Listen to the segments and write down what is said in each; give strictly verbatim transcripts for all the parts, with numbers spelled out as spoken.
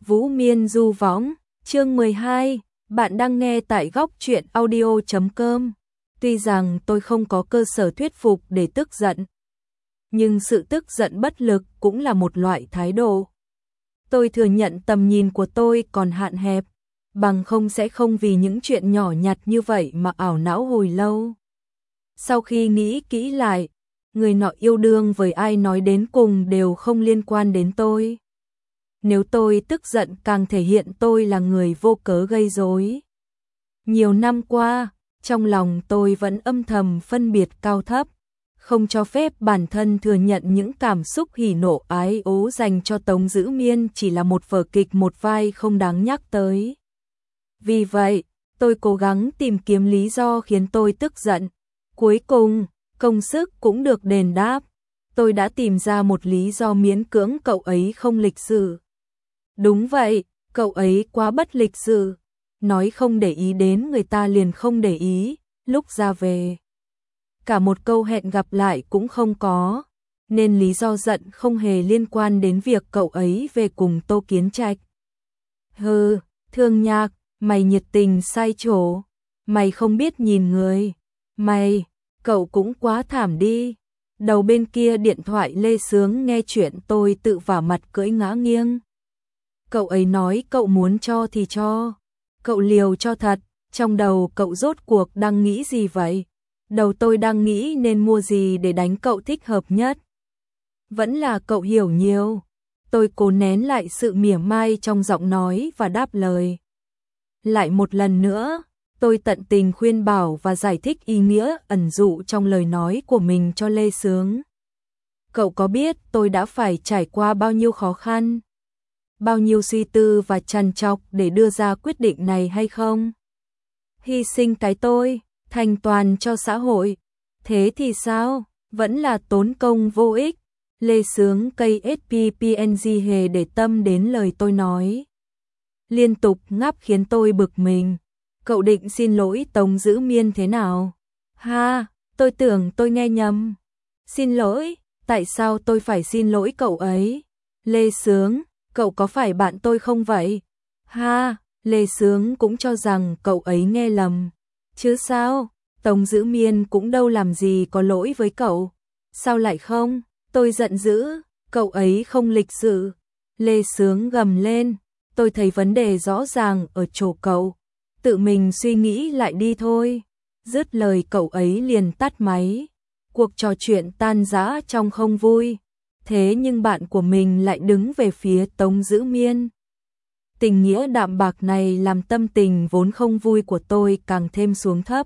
Vũ Miên du võng, chương mười hai, bạn đang nghe tại góc truyện audio chấm com. Tuy rằng tôi không có cơ sở thuyết phục để tức giận, nhưng sự tức giận bất lực cũng là một loại thái độ. Tôi thừa nhận tầm nhìn của tôi còn hạn hẹp, bằng không sẽ không vì những chuyện nhỏ nhặt như vậy mà ảo não hồi lâu. Sau khi nghĩ kỹ lại, người nọ yêu đương với ai nói đến cùng đều không liên quan đến tôi. Nếu tôi tức giận càng thể hiện tôi là người vô cớ gây rối. Nhiều năm qua, trong lòng tôi vẫn âm thầm phân biệt cao thấp, không cho phép bản thân thừa nhận những cảm xúc hỉ nộ ái ố dành cho Tống Dữ Miên chỉ là một vở kịch một vai không đáng nhắc tới. Vì vậy, tôi cố gắng tìm kiếm lý do khiến tôi tức giận. Cuối cùng, công sức cũng được đền đáp. Tôi đã tìm ra một lý do miễn cưỡng cậu ấy không lịch sự. Đúng vậy, cậu ấy quá bất lịch sự. Nói không để ý đến người ta liền không để ý, lúc ra về. Cả một câu hẹn gặp lại cũng không có, nên lý do giận không hề liên quan đến việc cậu ấy về cùng Tô Kiến Trạch. Hừ, Thương Nhạc, mày nhiệt tình sai chỗ, mày không biết nhìn người. Mày, cậu cũng quá thảm đi. Đầu bên kia điện thoại Lê Sướng nghe chuyện tôi tự vả mặt cưỡi ngã nghiêng. Cậu ấy nói cậu muốn cho thì cho. Cậu liều cho thật, trong đầu cậu rốt cuộc đang nghĩ gì vậy? Đầu tôi đang nghĩ nên mua gì để đánh cậu thích hợp nhất. Vẫn là cậu hiểu nhiều. Tôi cố nén lại sự mỉa mai trong giọng nói và đáp lời. Lại một lần nữa, tôi tận tình khuyên bảo và giải thích ý nghĩa ẩn dụ trong lời nói của mình cho Lê Sướng. Cậu có biết tôi đã phải trải qua bao nhiêu khó khăn, bao nhiêu suy tư và trằn trọc để đưa ra quyết định này hay không? Hy sinh cái tôi, thành toàn cho xã hội. Thế thì sao? Vẫn là tốn công vô ích. Lê Sướng cây ét pê pê en giê hề để tâm đến lời tôi nói. Liên tục ngáp khiến tôi bực mình. Cậu định xin lỗi Tống Dữ Miên thế nào? Ha, tôi tưởng tôi nghe nhầm. Xin lỗi, tại sao tôi phải xin lỗi cậu ấy? Lê Sướng, cậu có phải bạn tôi không vậy? Ha, Lê Sướng cũng cho rằng cậu ấy nghe lầm. Chứ sao, Tống Dữ Miên cũng đâu làm gì có lỗi với cậu. Sao lại không? Tôi giận dữ, cậu ấy không lịch sự. Lê Sướng gầm lên, tôi thấy vấn đề rõ ràng ở chỗ cậu. Tự mình suy nghĩ lại đi thôi. Dứt lời cậu ấy liền tắt máy. Cuộc trò chuyện tan rã trong không vui. Thế nhưng bạn của mình lại đứng về phía Tống Dữ Miên. Tình nghĩa đạm bạc này làm tâm tình vốn không vui của tôi càng thêm xuống thấp.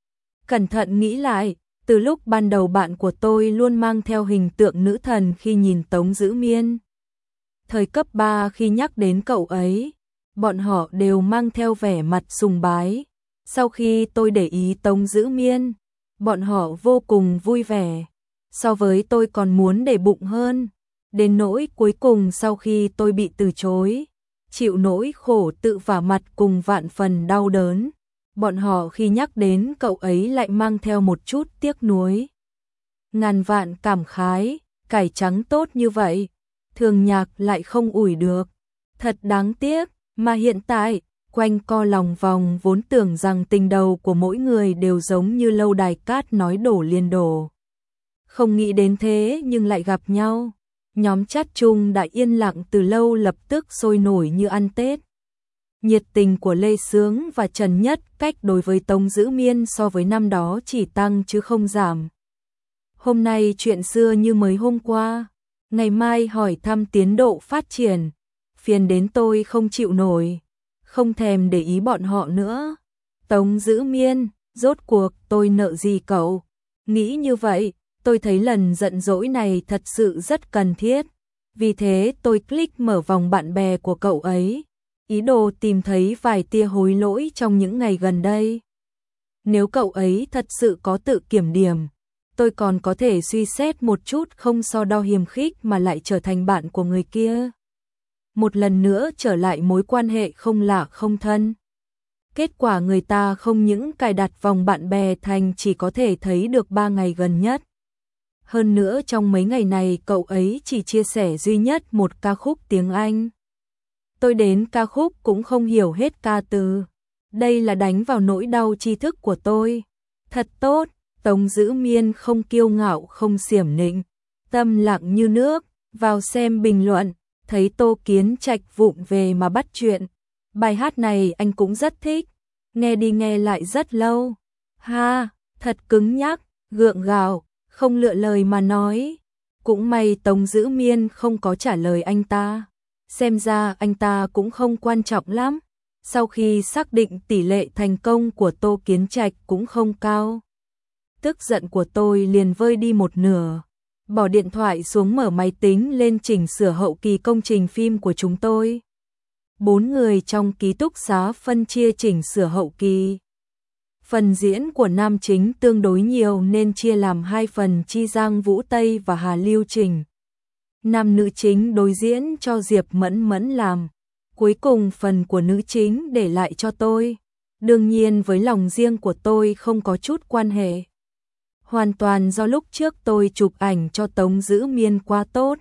Cẩn thận nghĩ lại, từ lúc ban đầu bạn của tôi luôn mang theo hình tượng nữ thần khi nhìn Tống Dữ Miên. Thời cấp ba khi nhắc đến cậu ấy, bọn họ đều mang theo vẻ mặt sùng bái. Sau khi tôi để ý Tống Dữ Miên, bọn họ vô cùng vui vẻ. So với tôi còn muốn để bụng hơn. Đến nỗi cuối cùng sau khi tôi bị từ chối, chịu nỗi khổ tự vả mặt cùng vạn phần đau đớn. Bọn họ khi nhắc đến cậu ấy lại mang theo một chút tiếc nuối. Ngàn vạn cảm khái, cải trắng tốt như vậy, Thường Nhạc lại không ủi được. Thật đáng tiếc, mà hiện tại, quanh co lòng vòng vốn tưởng rằng tình đầu của mỗi người đều giống như lâu đài cát nói đổ liền đổ. Không nghĩ đến thế nhưng lại gặp nhau. Nhóm chat chung đã yên lặng từ lâu lập tức sôi nổi như ăn Tết. Nhiệt tình của Lê Sướng và Trần Nhất Cách đối với Tống Dữ Miên so với năm đó chỉ tăng chứ không giảm. Hôm nay chuyện xưa như mới hôm qua, ngày mai hỏi thăm tiến độ phát triển, phiền đến tôi không chịu nổi, không thèm để ý bọn họ nữa. Tống Dữ Miên, rốt cuộc tôi nợ gì cậu? Nghĩ như vậy, tôi thấy lần giận dỗi này thật sự rất cần thiết. Vì thế tôi click mở vòng bạn bè của cậu ấy, ý đồ tìm thấy vài tia hối lỗi trong những ngày gần đây. Nếu cậu ấy thật sự có tự kiểm điểm, tôi còn có thể suy xét một chút không so đo hiềm khích mà lại trở thành bạn của người kia. Một lần nữa trở lại mối quan hệ không lạ không thân. Kết quả người ta không những cài đặt vòng bạn bè thành chỉ có thể thấy được ba ngày gần nhất. Hơn nữa trong mấy ngày này cậu ấy chỉ chia sẻ duy nhất một ca khúc tiếng Anh. tôi đến ca khúc cũng không hiểu hết ca từ. Đây là đánh vào nỗi đau tri thức của tôi. Thật tốt, Tống Dữ Miên không kiêu ngạo không xiểm nịnh, tâm lặng như nước, vào xem bình luận, thấy Tô Kiến Trạch vụng về mà bắt chuyện. Bài hát này anh cũng rất thích, nghe đi nghe lại rất lâu. Ha, thật cứng nhắc, gượng gạo, không lựa lời mà nói. Cũng may Tống Dữ Miên không có trả lời anh ta. Xem ra anh ta cũng không quan trọng lắm. Sau khi xác định tỷ lệ thành công của Tô Kiến Trạch cũng không cao, tức giận của tôi liền vơi đi một nửa. Bỏ điện thoại xuống mở máy tính lên chỉnh sửa hậu kỳ công trình phim của chúng tôi. Bốn người trong ký túc xá phân chia chỉnh sửa hậu kỳ. Phần diễn của nam chính tương đối nhiều nên chia làm hai phần, Chi Giang Vũ Tây và Hà Lưu Trình. Nam nữ chính đối diễn cho Diệp Mẫn Mẫn làm. Cuối cùng phần của nữ chính để lại cho tôi. Đương nhiên với lòng riêng của tôi không có chút quan hệ. Hoàn toàn do lúc trước tôi chụp ảnh cho Tống Dữ Miên quá tốt.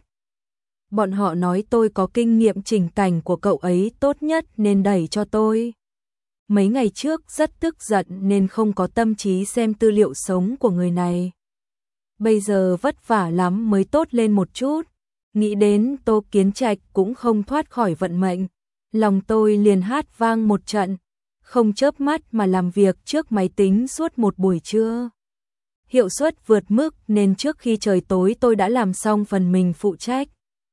Bọn họ nói tôi có kinh nghiệm chỉnh cảnh của cậu ấy tốt nhất nên đẩy cho tôi. Mấy ngày trước rất tức giận nên không có tâm trí xem tư liệu sống của người này. Bây giờ vất vả lắm mới tốt lên một chút. Nghĩ đến Tô Kiến Trạch cũng không thoát khỏi vận mệnh. Lòng tôi liền hát vang một trận, không chớp mắt mà làm việc trước máy tính suốt một buổi trưa. Hiệu suất vượt mức nên trước khi trời tối tôi đã làm xong phần mình phụ trách.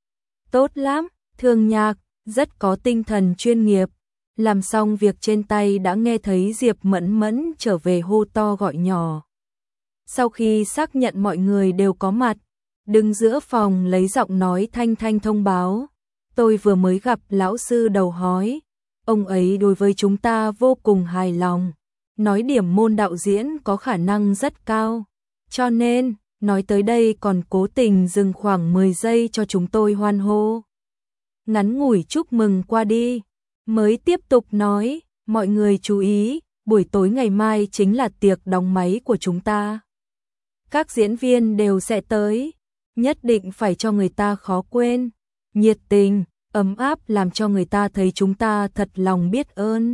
Tốt lắm, Thương Nhạc, rất có tinh thần chuyên nghiệp. Làm xong việc trên tay đã nghe thấy Diệp Mẫn Mẫn trở về hô to gọi nhỏ. Sau khi xác nhận mọi người đều có mặt, đứng giữa phòng lấy giọng nói thanh thanh thông báo. Tôi vừa mới gặp lão sư đầu hói, ông ấy đối với chúng ta vô cùng hài lòng, nói điểm môn đạo diễn có khả năng rất cao, cho nên, nói tới đây còn cố tình dừng khoảng mười giây cho chúng tôi hoan hô. Ngắn ngủi chúc mừng qua đi, mới tiếp tục nói, mọi người chú ý, buổi tối ngày mai chính là tiệc đóng máy của chúng ta. Các diễn viên đều sẽ tới, nhất định phải cho người ta khó quên. Nhiệt tình, ấm áp làm cho người ta thấy chúng ta thật lòng biết ơn.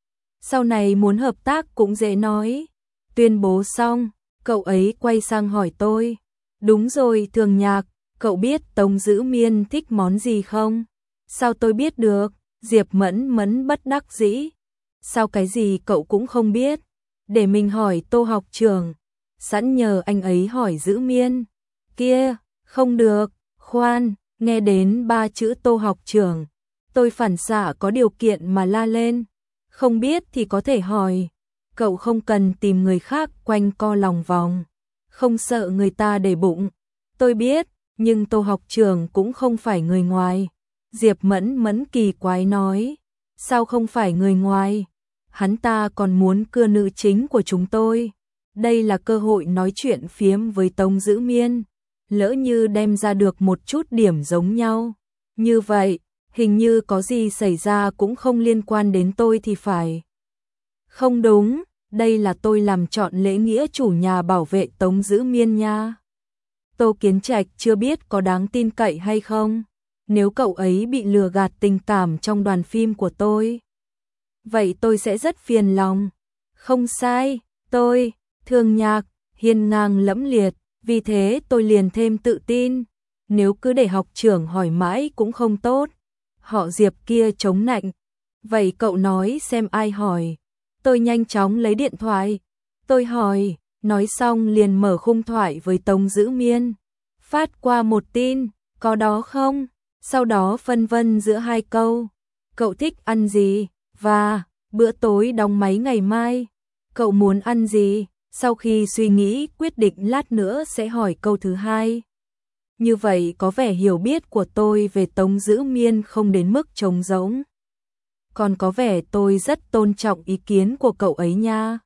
Sau này muốn hợp tác cũng dễ nói. Tuyên bố xong, cậu ấy quay sang hỏi tôi. Đúng rồi Thường Nhạc, cậu biết Tống Dữ Miên thích món gì không? Sao tôi biết được? Diệp Mẫn Mẫn bất đắc dĩ. Sao cái gì cậu cũng không biết? Để mình hỏi Tô học trưởng. Sẵn nhờ anh ấy hỏi Dữ Miên. Kia, không được, khoan. Nghe đến ba chữ Tô học trưởng, tôi phản xạ có điều kiện mà la lên. Không biết thì có thể hỏi. Cậu không cần tìm người khác quanh co lòng vòng. Không sợ người ta để bụng. Tôi biết, nhưng Tô học trưởng cũng không phải người ngoài. Diệp Mẫn Mẫn kỳ quái nói. Sao không phải người ngoài? Hắn ta còn muốn cưa nữ chính của chúng tôi. Đây là cơ hội nói chuyện phiếm với Tống Dữ Miên. Lỡ như đem ra được một chút điểm giống nhau. Như vậy, hình như có gì xảy ra cũng không liên quan đến tôi thì phải. Không đúng, đây là tôi làm chọn lễ nghĩa chủ nhà bảo vệ Tống Dữ Miên nha. Tô Kiến Trạch chưa biết có đáng tin cậy hay không. Nếu cậu ấy bị lừa gạt tình cảm trong đoàn phim của tôi, vậy tôi sẽ rất phiền lòng. Không sai, tôi, Thường Nhạc, hiên ngang lẫm liệt. Vì thế tôi liền thêm tự tin, nếu cứ để học trưởng hỏi mãi cũng không tốt. Họ Diệp kia chống nạnh. Vậy cậu nói xem ai hỏi. Tôi nhanh chóng lấy điện thoại. Tôi hỏi, nói xong liền mở khung thoại với Tống Dữ Miên. Phát qua một tin, có đó không? Sau đó phân vân giữa hai câu. Cậu thích ăn gì? Và, bữa tối đóng máy ngày mai. Cậu muốn ăn gì? Sau khi suy nghĩ quyết định lát nữa sẽ hỏi câu thứ hai. Như vậy có vẻ hiểu biết của tôi về Tống Dữ Miên không đến mức trống rỗng. Còn có vẻ tôi rất tôn trọng ý kiến của cậu ấy nha.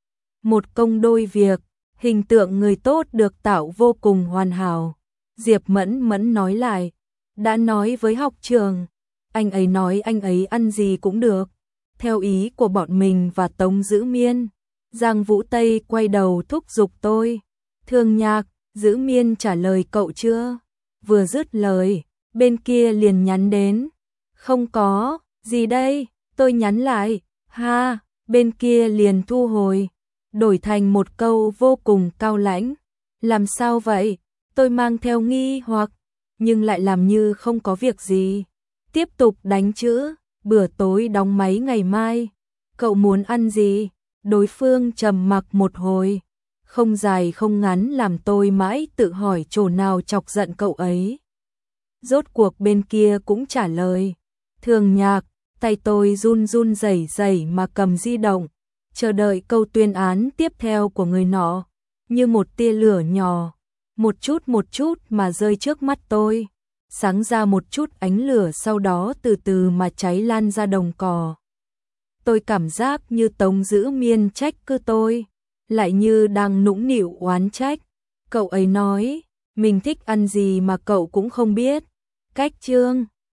Một công đôi việc, hình tượng người tốt được tạo vô cùng hoàn hảo. Diệp Mẫn Mẫn nói lại, đã nói với học trường, anh ấy nói anh ấy ăn gì cũng được, theo ý của bọn mình và Tống Dữ Miên. Giang Vũ Tây quay đầu thúc giục tôi. Thường Nhạc, Dữ Miên trả lời cậu chưa? Vừa dứt lời, bên kia liền nhắn đến. Không có, gì đây, tôi nhắn lại, ha, bên kia liền thu hồi, đổi thành một câu vô cùng cao lãnh. Làm sao vậy? Tôi mang theo nghi hoặc, nhưng lại làm như không có việc gì. Tiếp tục đánh chữ, bữa tối đóng máy ngày mai. Cậu muốn ăn gì? Đối phương trầm mặc một hồi, không dài không ngắn làm tôi mãi tự hỏi chỗ nào chọc giận cậu ấy. Rốt cuộc bên kia cũng trả lời. Thường Nhạc, tay tôi run run rẩy rẩy mà cầm di động, chờ đợi câu tuyên án tiếp theo của người nọ, như một tia lửa nhỏ, một chút một chút mà rơi trước mắt tôi, sáng ra một chút ánh lửa sau đó từ từ mà cháy lan ra đồng cỏ. Tôi cảm giác như Tống Dữ Miên trách cứ tôi, lại như đang nũng nịu oán trách. Cậu ấy nói, mình thích ăn gì mà cậu cũng không biết. Cách chương